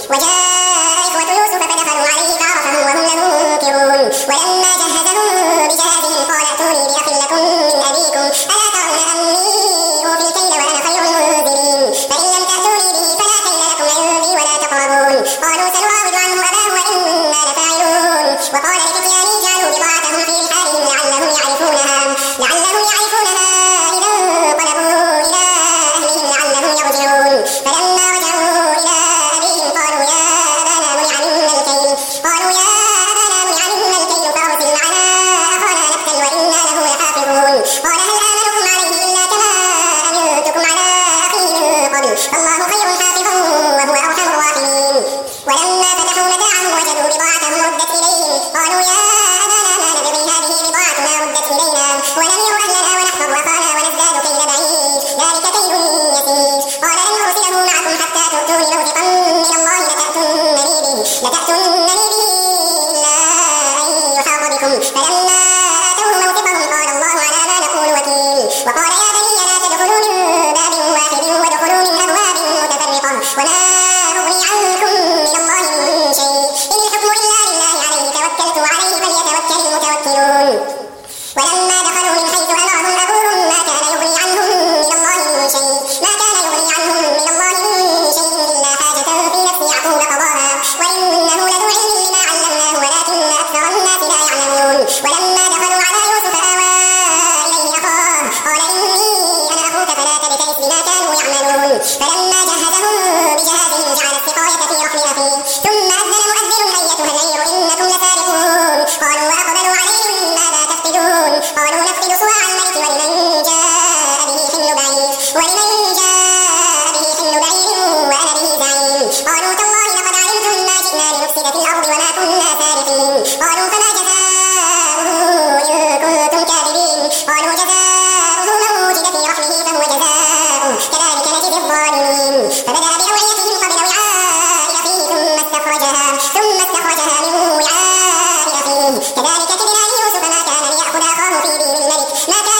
وجاء إخوة يوسف فدخلوا عليه فعرفهم وهم له منكرون. ولما جهزهم بجهازهم قال ائتوني بأخ لكم من أبيكم ألا ترون أني أوفي الكيل وأنا خير المنزلين. فإن لم تأتوني به فلا كيل لكم عندي ولا تقربون. قالوا سنراود عنه أباه وإنا لفاعلون. وقال لفتيانه جعلوا بضاعتهم في رحالهم لعلهم يعرفونها إذا انقلبوا إلى أهلهم لعلهم يرجعون. فلما رجعوا إلى أبيهم قالوا يا أبانا منع منا الكيل فأرسل معنا أخانا نكتل وإنا له لحافظون. قال هل آمنكم عليه إلا كما أمنتكم على أخيه من قبل فالله خير حافظا وهو أرحم الراحمين. ولما فتحوا متاعهم وجدوا بضاعتهم ردت إليهم قالوا يا أبانا ما نبغي هذه بضاعتنا ردت إلينا ونمير أهلنا ونحفظ أخانا ونزداد كيل بعيد ذلك كيل يسير. قال لن أرسله معكم حتى تؤتوني موثقا من الله لتأتونني به إلا أن يحاط بكم. فلما آتوه موثقهم قال الله على ما نقول وكيل. وقال يا بني لا تدخلوا من باب واحد وادخلوا من أبواب متفرقة وما أغني عنكم من الله من شيء إن الحكم إلا لله عليه توكلت وعليه فليتوكل المتوكلون. ولما دخلوا من حيث أمرهم أبوهم ما كان يغني عنهم من الله من شيء إلا حاجة في نفس يعقوب قضاها وإنه لذو علم لما علمناه ولكن أكثر الناس لا يعلمون. ولما دخلوا على يوسف آوى إليه أخاه قال إني أنا أخوك فلا تبتئس بما كانوا يعملون. فلما جهزهم بجهازهم جعل السقاية في رحل أخيه ثم أذن مؤذن أيتها العير إنكم لسارقون. قالوا وأقبلوا عليهم ماذا تفقدون قالوا نفقد صواع الملك ولمن جاء به حمل بعير وأنا به زعيم. قالوا تالله لقد علمتم ما جئنا لنفسد في الأرض وما كنا سارقين. قالوا فما جزاؤه إن كنتم كاذبين. قالوا جزاؤه من وجد في رحله فهو جزاؤه كذلك نجزي الظالمين. فبدأ بأوعيتهم قبل وعاء أخيه ثم استخرجها من وعاء أخيه كذلك كدنا ليوسف ما كان ليأخذ أخاه في دين الملك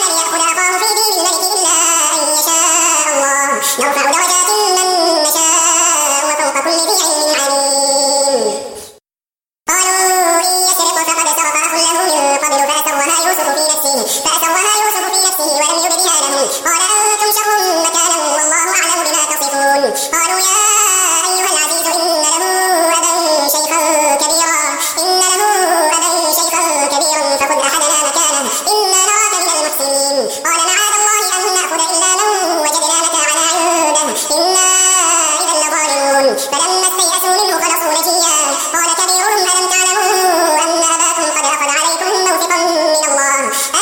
إلا أن يشاء الله نرفع درجات من نشاء وفوق كل ذي علم عليم. قالوا إن يسرق فقد سرق أخ له من قبل فأسرها يوسف في نفسه ولم يبدها لهم قال أنتم شر مكانا والله أعلم بما تصفون. قالوا يا أيها العزيز إن له أبا شيخا كبيرا فخذ أحدنا مكانه إنا نراك من المحسنين. قال معاذ الله أن نأخذ إلا من وجدنا متاعنا عنده إنا إذا لظالمون. فلما استيأسوا منه خلصوا نجيا قال كبيرهم ألم تعلموا أن أباكم قد أخذ عليكم موثقا من الله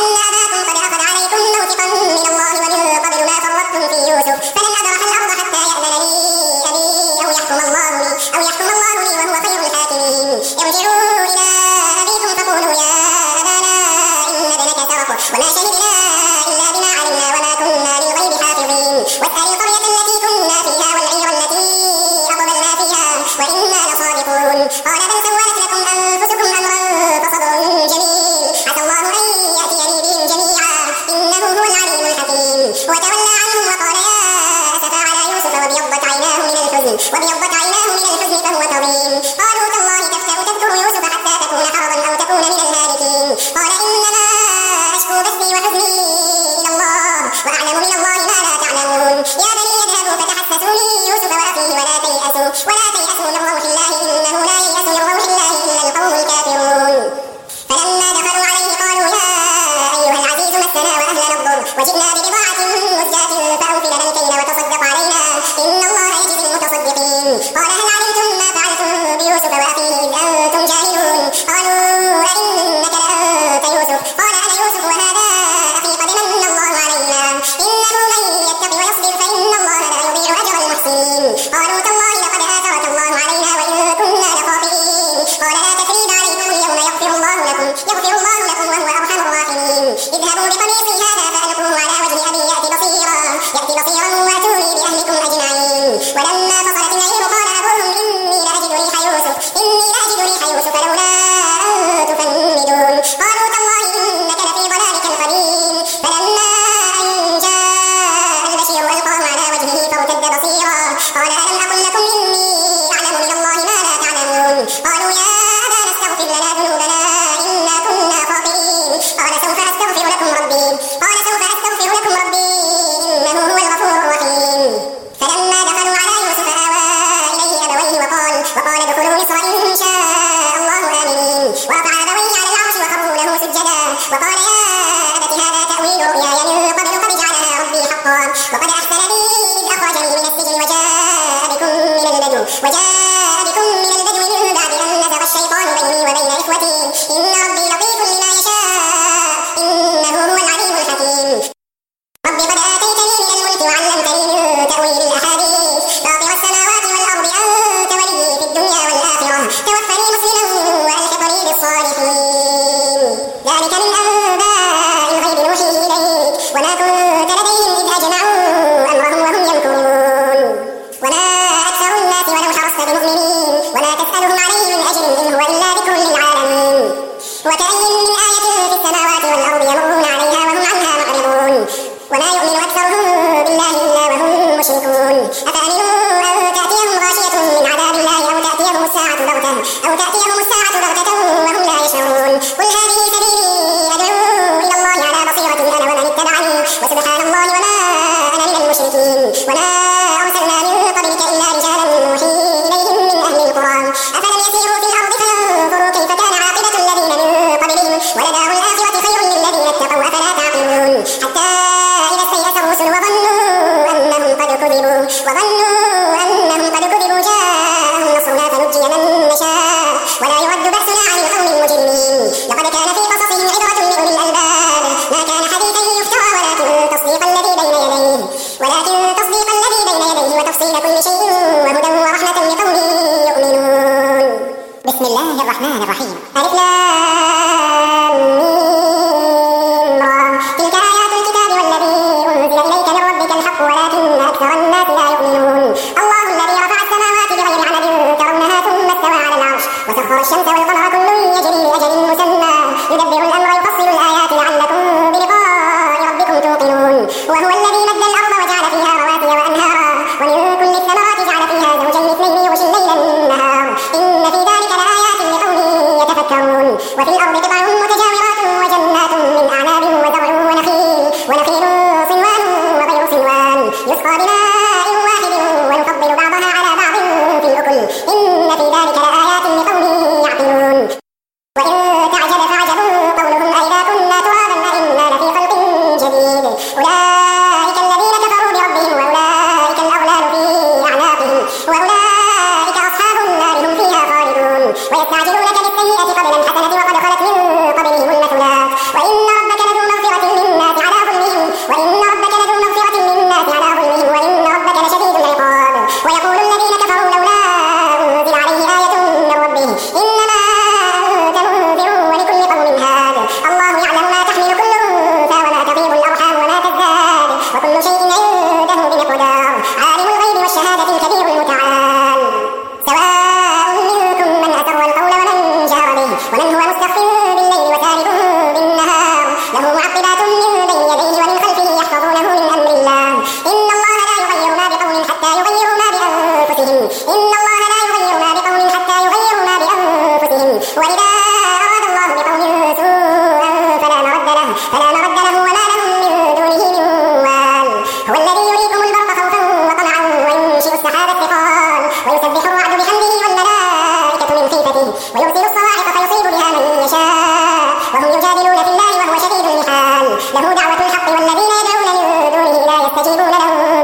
ومن قبل ما فرطتم في يوسف فلن أبرح الأرض حتى يأذن لي أبي أو يحكم الله لي وهو خير الحاكمين. ارجعوا إلى أبيكم فقولوا يا أبانا إن ابنك سرق وما شهدنا إلا بما علمنا وما كنا للغيب حافظين. واسأل القرية التي كنا فيها والعير التي أقبلنا فيها وإنا لصادقون. قال بل سولت لكم أنفسكم أمرا فصبر جميل عسى الله أن يأتيني بهم جميعا إنه هو العليم الحكيم. وتولى عنهم وقال يا أسفا على يوسف وابيضت عيناه من الحزن فهو كظيم. قالوا تالله تذكر يوسف حتى تكون حرضا أو تكون من الهالكين. قال إنما أشكو بثي وحزني إلى الله وأعلم من الله ما لا تعلمون. يا بني اذهبوا فتحسسوا من يوسف وأخيه ولا تيأسوا من روح الله إنه لا ييأس من روح الله إلا القوم الكافرون. فلما دخلوا عليه قالوا يا أيها العزيز مسنا وأهلنا الضر وجئنا ببضاعة مزجاة فأوفي لنا الكيل وتصدق علينا إن الله يجزي المتصدقين. قال هل علمتم ما فعلتم بيوسف وأخيه إذ أنتم جاهلون. قالوا أئنك لأنت يوسف قال أنا يوسف وهذا أخي قد من الله علينا إنه من يتق ويصبر فإن الله لا يضيع أجر المحسنين. قالوا تالله لقد آثرك الله علينا وإن كنا لخاطئين. قال لا تثريب عليكم اليوم يغفر الله لكم وهو أرحم الراحمين. اذهبوا بقميصي هذا فألقوه على وجه أبي يأتي بصيرا وأتوني بأهلكم أجمعين. ولما فصلت العير قال أبوهم وجاء بكم من البدو من بعد أن نزغ الشيطان بيني وبين إخوتي إن ربي لطيف لما يشاء إنه هو العليم الحكيم رب قد آتيتني من الملك وعلمتني من تأويل الأحاديث فاطر السماوات والأرض أنت ولي في الدنيا والآخرة توفني مسلما وألحقني بالصالحين ذلك من أنباء الغيب نوحيه إليك وما كنت لديهم إذ أجمعوا أمرهم وهم يمكرون وما أكثر الناس ولو حرصت بمؤمنين وما تسألهم عليه من أجر إن هو إلا ذكر للعالمين وكأي من آية في السماوات والأرض يمرون عليها وهم عنها معرضون وما يؤمن أكثرهم بالله إلا وهم مشركون أفأمنوا أن تأتيهم غاشية من عذاب الله أو تأتيهم الساعة بغتة وهم لا يشعرون قل هذه سبيلي أدعو إلى الله على بصيرة أنا ومن اتبعني وسبحان الله وما أنا من المشركين وما أرسلنا من قبلك إلا رجالا نوحي إليهم من أهل القرى أفلم يسيروا في الأرض فينظروا كيف كان عاقبة الذين من قبلهم ولدار الآخرة خير للذين اتقوا أفلا تعقلون حتى إذا استيأس الرسل وظنوا أنهم قد كذبوا جاءهم نصرنا فنجي من نشاء ولا يرد بأسنا عن القوم المجرمين لقد كان في قصصهم عبرة لأولي الألباب ما كان حديثا يفترى ولكن تصديق الذي بين يديه وتفصيل كل شيء وهدى ورحمة لقوم يؤمنون بسم الله الرحمن الرحيم ألف لام ميم را تلك آيات الكتاب والذي أنزل إليك من ربك الحق ولكن أكثر الناس لا يؤمنون الله الذي رفع السماوات بغير عمد ترونها ثم استوى على العرش وسخر الشمس والقمر كل يجري لأجل مسمى يدبر الأمر يفصل الآيات لعلكم بلقاء ربكم توقنون وهو الذي مد الأرض وجعل فيها رواسي وأنهارا ومن كل الثمرات جعل فيها زوجين اثنين يغشي الليل النهار إن في ذلك لآيات لقوم يتفكرون وفي الأرض قطع متجاورات وجنات من أعناب وزرع ونخيل صنوان وغير صنوان يسقى بماء واحد ونفضل بعضها على بعض في الأكل إن في ذلك لآيات لقوم يعقلون وإن تعجب فعجب قولهم أئذا كنا ترابا أئنا لفي خلق جديد أولئك الذين كفروا بربهم وأولئك الأغلال في أعناقهم وأولئك أصحاب النار هم فيها خالدون ويستعجلونك بالسيئة قبل الحسنة وقد خلت من قبلهم المثلات وإن ربك لذو مغفرة للناس على ظلمهم وإن ربك لشديد العقاب ويقول الذين كفروا لولا أنزل عليه آية من ربه إنما أنت منذر ولكل قوم هاد الله يعلم ما تحمل كل أنثى وما تغيب الأرحام وما تزداد وكل شيء عنده بمقدار عالم الغيب والشهادة الكبير المتعال سواء منكم من أسر القول ومن جهر به ومن هو مستخف بالليل وسارب بالنهار له معقبات من بين يديه ومن خلفه يحفظونه من أمر الله إن الله لا يغير ما بقوم حتى يغيروا ما بأنفسهم وإذا أراد الله بقوم سوءا فلا مرد له وما لهم من دونه من وال هو الذي يريكم البرق خوفا وطمعا وينشئ السحاب الثقال ويسبح الرعد بحمده والملائكة من خيفته ويرسل الصواعق فيصيب بها من يشاء وهم يجادلون في الله وهو شديد المحال له دعوة الحق والذين يدعون من دونه لا يستجيبون لهم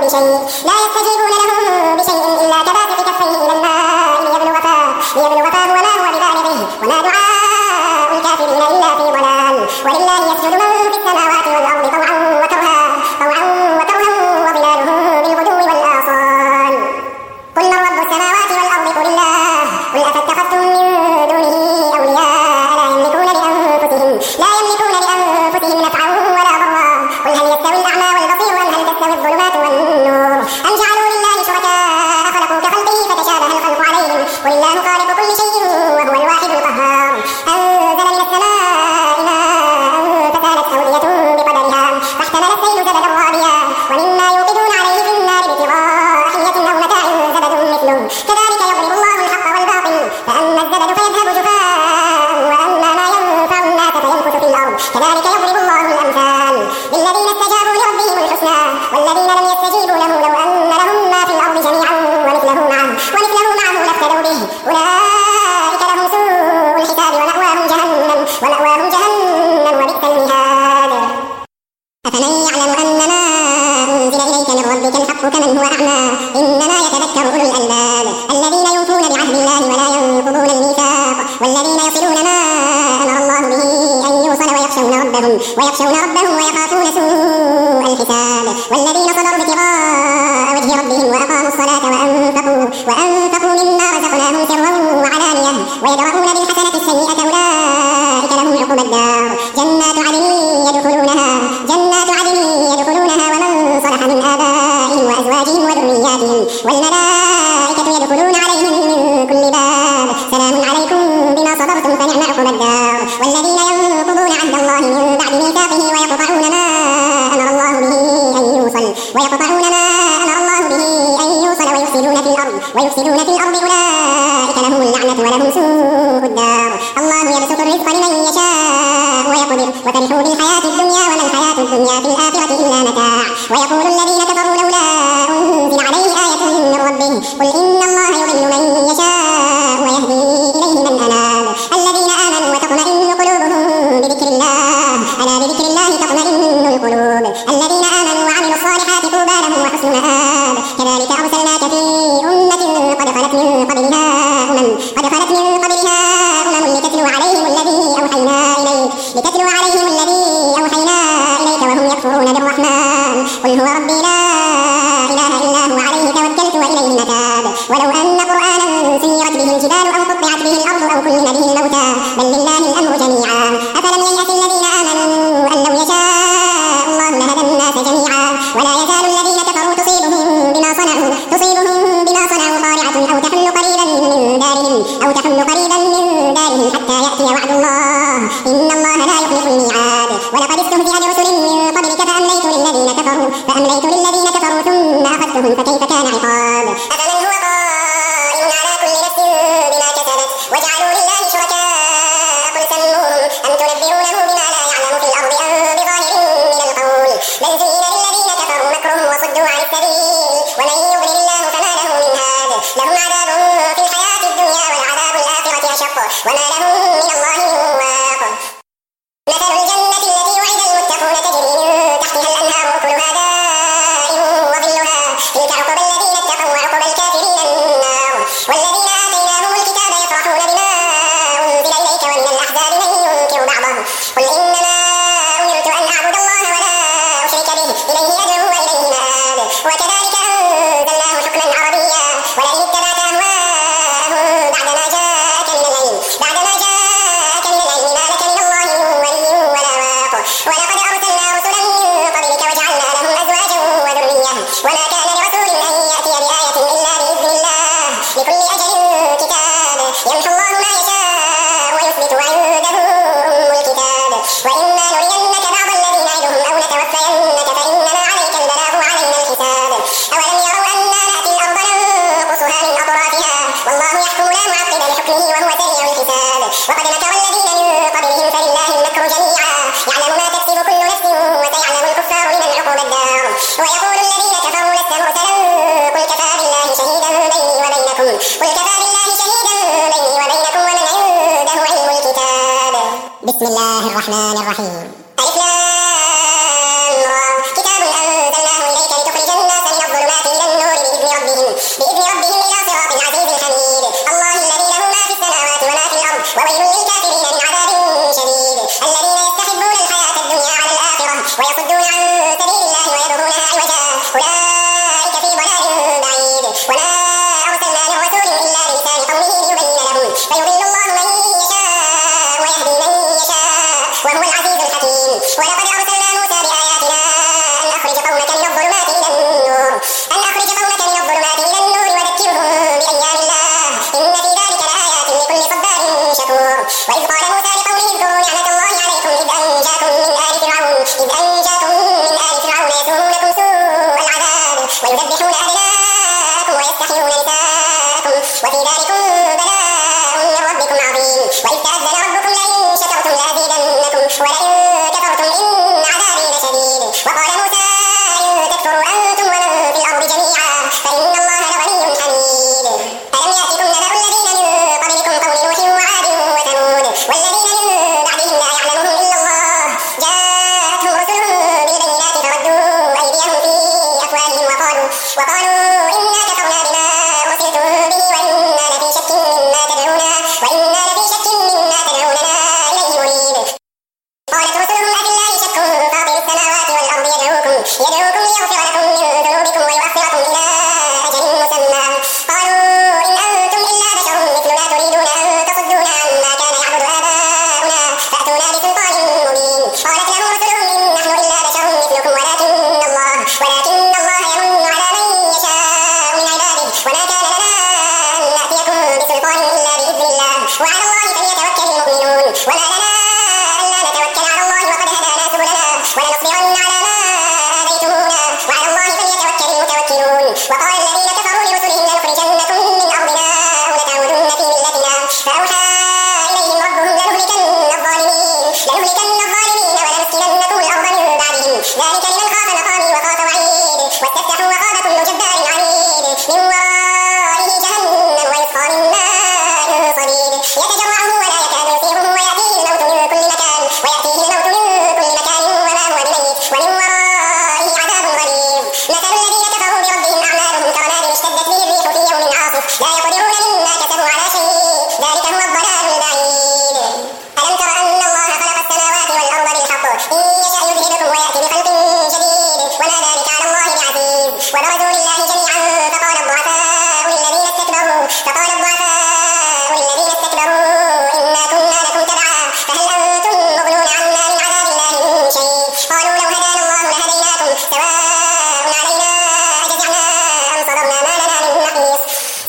بشيء إلا كباسط كفيه إلى الماء ليبلغ فاه وما هو ببالغه وما دعاء الكافرين إلا في ضلال ولله يسجد من في السماوات والأرض طوعا وكرها وظلالهم بالغدو والآصال قل من رب السماوات والأرض قل الله قل أفاتخذتم من دونه أولياء لا يملكون لأنفسهم نفعا ولا ضرا قل هل يستوي الأعمى والبصير أم هل تستوي الظلمات والنور أم جعلوا لله شركاء خلقوا كخلقه فتشابه الخلق عليهم قل الله خالق كل شيء وهو الواحد القهار أنزل من السماء ماء فكانت أودية بقدرها فاحتمل السيل زبدا رابيا ومما يوقدون عليه في النار ابتغاء حية أو متاع زبد مثله كذلك يضرب الله الحق والباطل فأما الزبد فيذهب جفاء وأما ما ينفع الناس فيمكث في الأرض كذلك يضرب الله الأمثال للذين استجابوا لربهم الحسنى والذين لم يستجيبوا له لو أن لهم ما في الأرض جميعا ومثله معه لافتدوا به أولئك لهم سوء الحساب ومأواهم جهنم وبئس المهاد أفمن يعلم أن ما أنزل إليك من ربك الحق كمن هو أعمى إنما يتذكر أولو الألباب الذين الذين يصلون ما أمر الله به أن يوصل ويخشون ربهم ويخافون سوء الحساب والذين صبروا ابتغاء وجه ربهم وأقاموا الصلاة وأنفقوا مما رزقناهم سرا وعلانية ويدرؤون بالحسنة السيئة أولئك لهم عقبى الدار جنات عدن يدخلونها ومن صلح من آبائهم وأزواجهم وذرياتهم والملائكة يدخلون عليهم من كل باب سلام عليكم بما صبرتم فنعم عقبى الدار والذين ينقضون عهد الله من بعد ميثاقه ويقطعون ما أمر الله به أن يوصل ويفسدون في الأرض أولئك لهم اللعنة ولهم سوء الدار الله يبسط الرزق لمن يشاء ويقدر وفرحوا بالحياة الدنيا وما الحياة الدنيا في الآخرة إلا متاع ويقول الذين كفروا لولا أنزل عليه آية من ربه قل إن الله يضل من يشاء ويهدي إليه من أناب الذين آمنوا وتطمئن قلوبهم بذكر الله ألا بذكر الله تطمئن القلوب الذين آمنوا وعملوا الصالحات طوبى لهم وحسن مآب كذلك أرسلناك في أمة قد خلت من قبلها أمم لتتلو عليهم الذي أوحينا إليك وهم يكفرون بالرحمن قل هو ربي لا إله إلا هو عليه توكلت وإليه المتاب ولو أن قرآنا سيرت به الجبال أو قطعت به الأرض أو كلم به الموتى بل لله الأمر جميعا أفلم ييأس الذين آمنوا أن لو يشاء الله لهدى الناس جميعا ولا يزال الذين كفروا تصيبهم بما صنعوا قارعة أو تحل قريبا من دارهم حتى يأتي وعد الله إن الله لا يخلف الميعاد ولقد استهزئ برسل من قبلك فأمليت للذين كفروا ثم أخذتهم فكيف كان عقاب أفمن هو قائم على كل نفس بما كسبت وجعلوا لله شركاء قل سموهم أم تنبئونه بما لا يعلم في الأرض أم بظاهر من القول بل زين للذين كفروا مكرهم وصدوا عن السبيل ومن يضلل الله فما له من هاد لهم عذاب في الحياة الدنيا والعذاب الآخرة أشق وما لهم من الله من واق مثل الجنة التي وعد المتقون تجري من تحتها الأنهار أكلها دائم وظلها تلك عقبى الذين اتقوا وعقبى الكافرين النار والذين آتيناهم الكتاب يفرحون بما أنزل إليك ومن الأحزاب من ينكر بعضه قل إنما أمرت أن أعبد الله ولا أشرك به إليه أدعو وإليه مآب وكذلك أنزلناه حكما عربيا ولئن اتبعت أهواءهم بعدما جاءك من العلم ما لك من الله من ولي ولا واق ولقد أرسلنا رسلا من قبلك وجعلنا لهم أزواجا وذرية وما كان لرسول أن يأتي بآية إلا بإذن الله لكل أجل كتاب يمحو الله ما يشاء ويثبت وعنده أم الكتاب وإما نرينك بعض الذي نعدهم أو نتوفينك فإنما عليك البلاغ وعلينا الحساب أولم يروا أنا نأتي الأرض ننقصها من أطرافها والله يحكم لا معقب لحكمه وهو سريع الحساب وقد مكر الذين من قبلهم فلله المكر جميعا يعلم ما تكسب كل نفس وسيعلم الكفار لمن عقبى الدار ويقول الذين كفروا لست مرسلا قل كفى بالله شهيدا بيني وبينكم ومن عنده علم الكتاب بسم الله الرحمن الرحيم ألف لام را كتاب أنزلناه إليك لتخرج الناس من الظلمات إلى النور بإذن ربهم إلى صراط العزيز الحميد الله الذي له ما في السماوات وما في الأرض وويل للكافرين من عذاب شديد الذين يستحبون الحياة الدنيا على الآخرة ويصدون عن سبيل الله ويبغونها عوجا أولئك في ضلال بعيد وما أرسلنا من رسول إلا بلسان قومه ليبين لهم فيضل الله من يشاء ويهدي من يشاء وهو العزيز الحكيم ولقد أرسلنا موسى بآياتنا أن أخرج قومك من الظلمات إلى النور وذكرهم بأيام الله إن في ذلك لآيات لكل صبار شكور وإذ قال موسى لقومه اذكروا نعمة الله عليكم إذ أنجاكم من آل فرعون يسومونكم سوء العذاب ويذبحون أبناءكم ويستحيون نساءكم وفي ذلكم بلاء من ربكم عظيم وإذ تأذن ربكم لئن شكرتم لأزيدنكم ولئن كفرتم إن عذابي لشديد وقال موسى إن تكفروا أنتم ومن في الأرض جميعا فإن الله لغني حميد ألم يأتكم نبأ الذين من قبلكم قوم نوح وعاد وثمود والذين من بعدهم لا يعلمهم إلا الله جاءتهم رسلهم بالبينات فردوا أيديهم في أفواههم وقالوا إنا كفرنا بما أرسلتم به وإنا لفي شك مما وعلى الله فليتوكل المؤمنون وما لنا ألا نتوكل على الله وقد هدانا سبلنا ولنصبرن على ما آذيتمونا وعلى الله فليتوكل المتوكلون وقال الذين كفروا لرسلهم لنخرجنكم من أرضنا أو لتعودن في ملتنا فأوحى إليهم ربهم لنهلكن الظالمين ولنسكننكم الأرض من بعدهم ذلك لمن خاف مقامي وخاف وعيد واستفتحوا وخاب كل جبار عنيد من ورائه جهنم ويسقى من ماء صديد يتجرعه ولا يكاد يصيبه ويأتيه الموت من كل مكان وما هو بميت ومن ورائه عذاب غليظ مثل الذين كفروا بربهم أعمالهم كرماد اشتدت به الريح في يوم عاصف لا يقدرون مما كسبوا على شيء ذلك هو الضلال البعيد ألم تر أن الله خلق السماوات والأرض بالحق إن يشأ يذهبكم ويأتي بخلق جديد وما ذلك على الله بعزيز وبرزوا لله جميعا فقال الضعفاء للذين استكبروا إنا كنا لكم تبعا فهل أنتم مغنون عنا من عذاب الله من شيء قالوا لو هدانا الله لهديناكم سواء علينا أجزعنا أم صبرنا ما لنا من محيص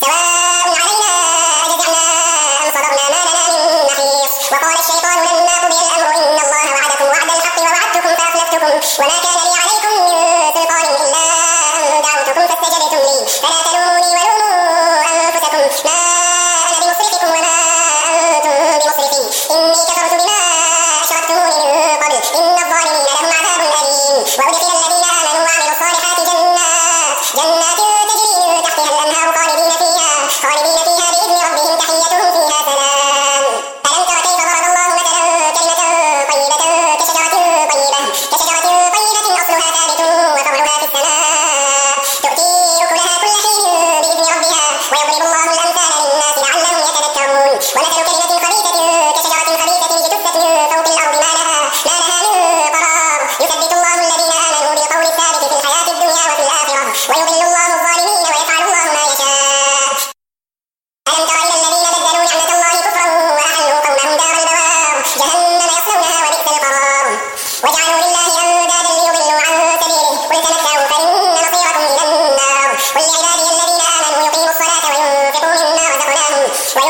وقال الشيطان لما قضي الأمر إن الله وعدكم وعد الحق ووعدتكم فأخلفتكم وما كان لي عليكم من سلطان إلا أن دعوتكم فاستجبتم لي فلا تلوموني ولوموا أنفسكم ما أنا بمصرخكم وما أنتم بمصرخي إني كفرت بما أشركتموني من قبل إن الظالمين لهم عذاب أليم وأدخل الذين آمنوا وعملوا الصالحات جنات تجري من تحتها الأنهار خالدين فيها بإذن ربهم تحيتهم فيها سلام ألم تر كيف ضرب الله مثلا كلمة طيبة كشجرة طيبة أصلها ثابت وفرعها في السماء تؤتي أكلها كل حين بإذن ربها ويضرب الله الأمثال للناس لعلهم يتذكرون ومثل كلمة خبيثة كشجرة خبيثة اجتثت من فوق الأرض ما لها من قرار يثبت الله الذين آمنوا بالقول الثابت في الحياة الدنيا وفي الآخرة ويضل الله الظالمين ويفعل الله ما يشاء ألم تر إلى الذين بدلوا نعمة الله كفرا وأحلوا قومهم دار البوار جهنم يصلونها وبئس القرار وجعلوا لله أندادا ليضلوا عن سبيله قل تمتعوا فإن مصيركم إلى النار قل لعبادي الذين آمنوا يقيموا الصلاة وينفقوا مما رزقناهم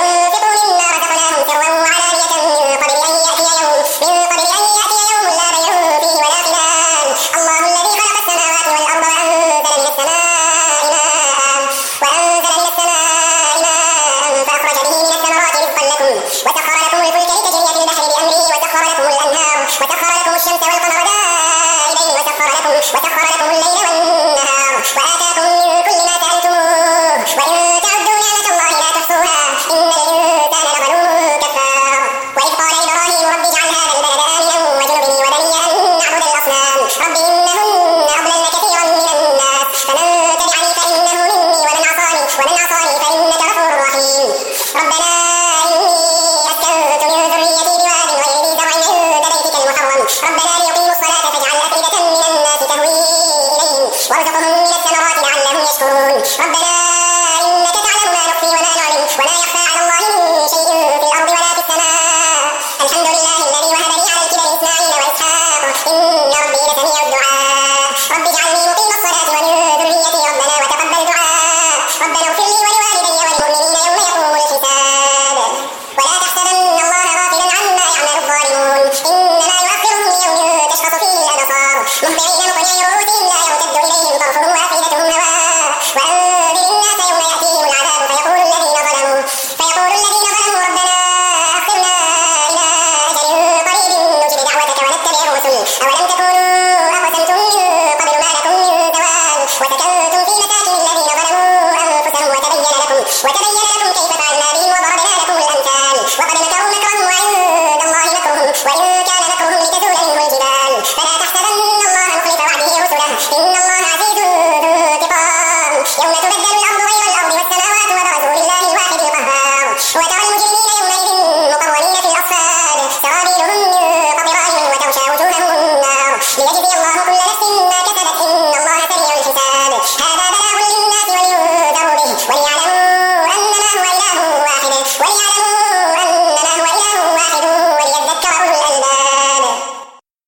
سرا وعلانية من قبل أن يأتي يوم لا بيع فيه ولا خلال الله الذي خلق السماوات والأرض وأنزل من السماء ماء فأخرج به من الثمرات رزقا لكم وسخر لكم الفلك لتجري في البحر بأمره وسخر لكم الأنهار وسخر لكم الشمس والقمر دائبين وسخر لكم الليل والنهار وآتاكم من كل ما سألتموه وإن تعدوا نعمة الله لا تحصوها إن الإنسان لظلوم كفار وإذ قال إبراهيم رب اجعل هذا البلد آمنا واجنبني وبني أن نعبد الأصنام رب إنهن أضللن كثيرا من الناس فمن تبعني فإنه مني ومن عصاني فإنك غفور رحيم ربنا إني أسكنت من ذريتي بواد غير ذي زرع عند بيتك المحرم ربنا ليقيموا الصلاة فاجعل أفئدة من الناس تهوي إليهم وارزقهم من الثمرات لعلهم يشكرون ربنا إنك تعلم ما نخفي وما نعلم ولا يخفى على الله من شيء في الأرض ولا في السماء الحمد لله الذي وهب لي على الكبر إسماعيل وإسحاق إن ربي لسميع الدعاء رب اجعلني مقيم الصلاة ومن ذريتي ربنا وتقبل دعاء ربنا اغفر لي ولوالدي وللمؤمنين يوم يقوم الحساب ولا تحسبن الله غافلا عما يعمل الظالمون إنما يؤخرهم ليوم تشخص فيه الأبصار مهطعين مقنعي رؤوسهم لا يرتد إليهم طرفهم وأفئدتهم هواء وأنذر الناس يوم يأتيهم العذاب فيقول الذين ظلموا ربنا أخرنا إلى أجل قريب نجب دعوتك ونتبع الرسل أولم تكونوا أقسمتم من قبل ما لكم من زوال وسكنتم في مساكن الذين ظلموا أنفسهم وتبين